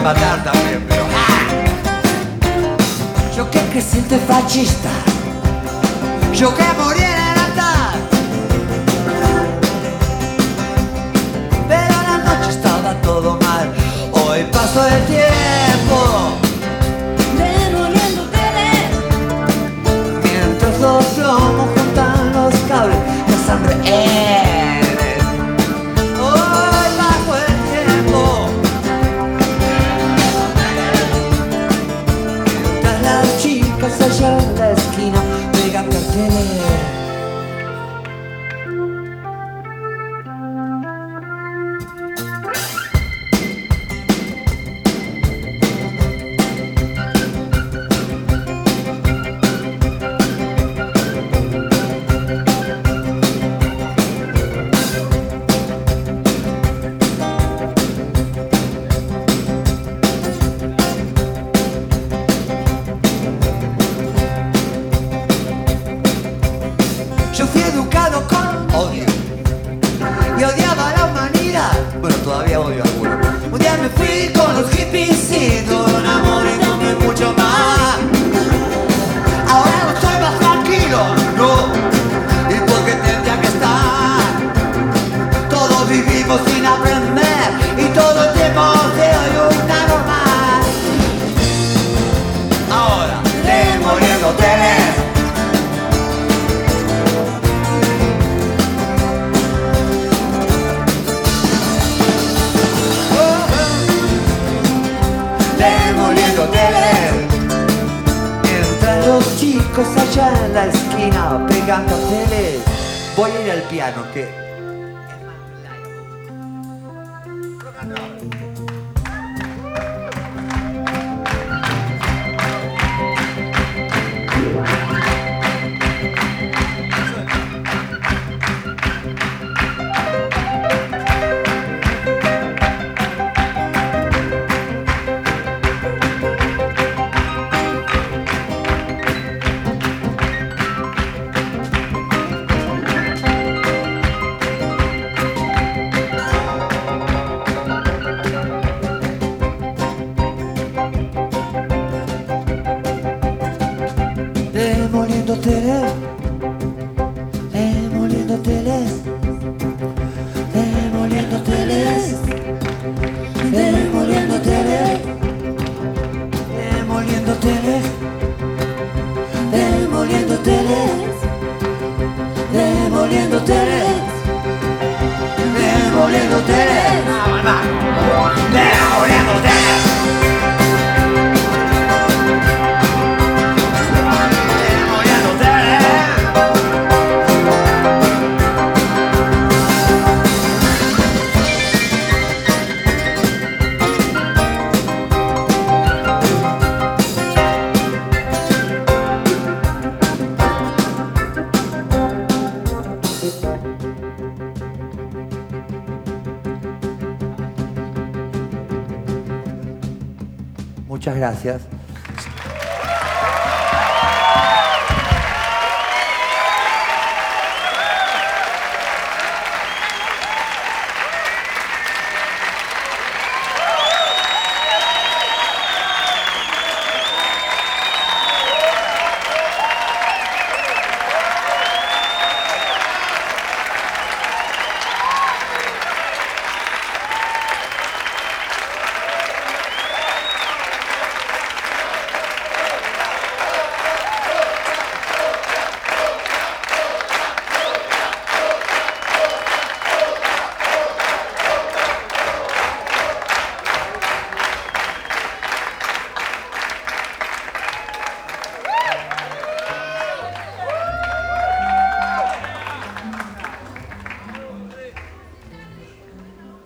matar también, pero... Yo que creciente fascista, yo que morí en el altar, pero a la noche estaba todo mal. Hoy pasó el tiempo demoliéndote, mientras los plomos juntan los cables, la sangre hoy pasó el tiempo, mientras las chicas allá en la esquina pegan carteles. Yo fui educado con odio y odiaba a la humanidad. Bueno, todavía odio a algunos. Un día me fui con los hippies y todo un amor y no me mucho más. Ahora no estoy más tranquilo, no. ¿Y por qué tendría que estar? Todos vivimos sin aprender y todo el tiempo se oye una normal. Ahora, demoliendo teles. Mientras los chicos allá en la esquina pegan carteles, voy a ir al piano que es más largo. Rock and roll. Demoliendo teles, demoliendo teles, demoliendo teles, demoliendo teles, demoliendo teles, demoliendo teles, demoliendo teles, demoliendo teles, demoliendo teles. Muchas gracias.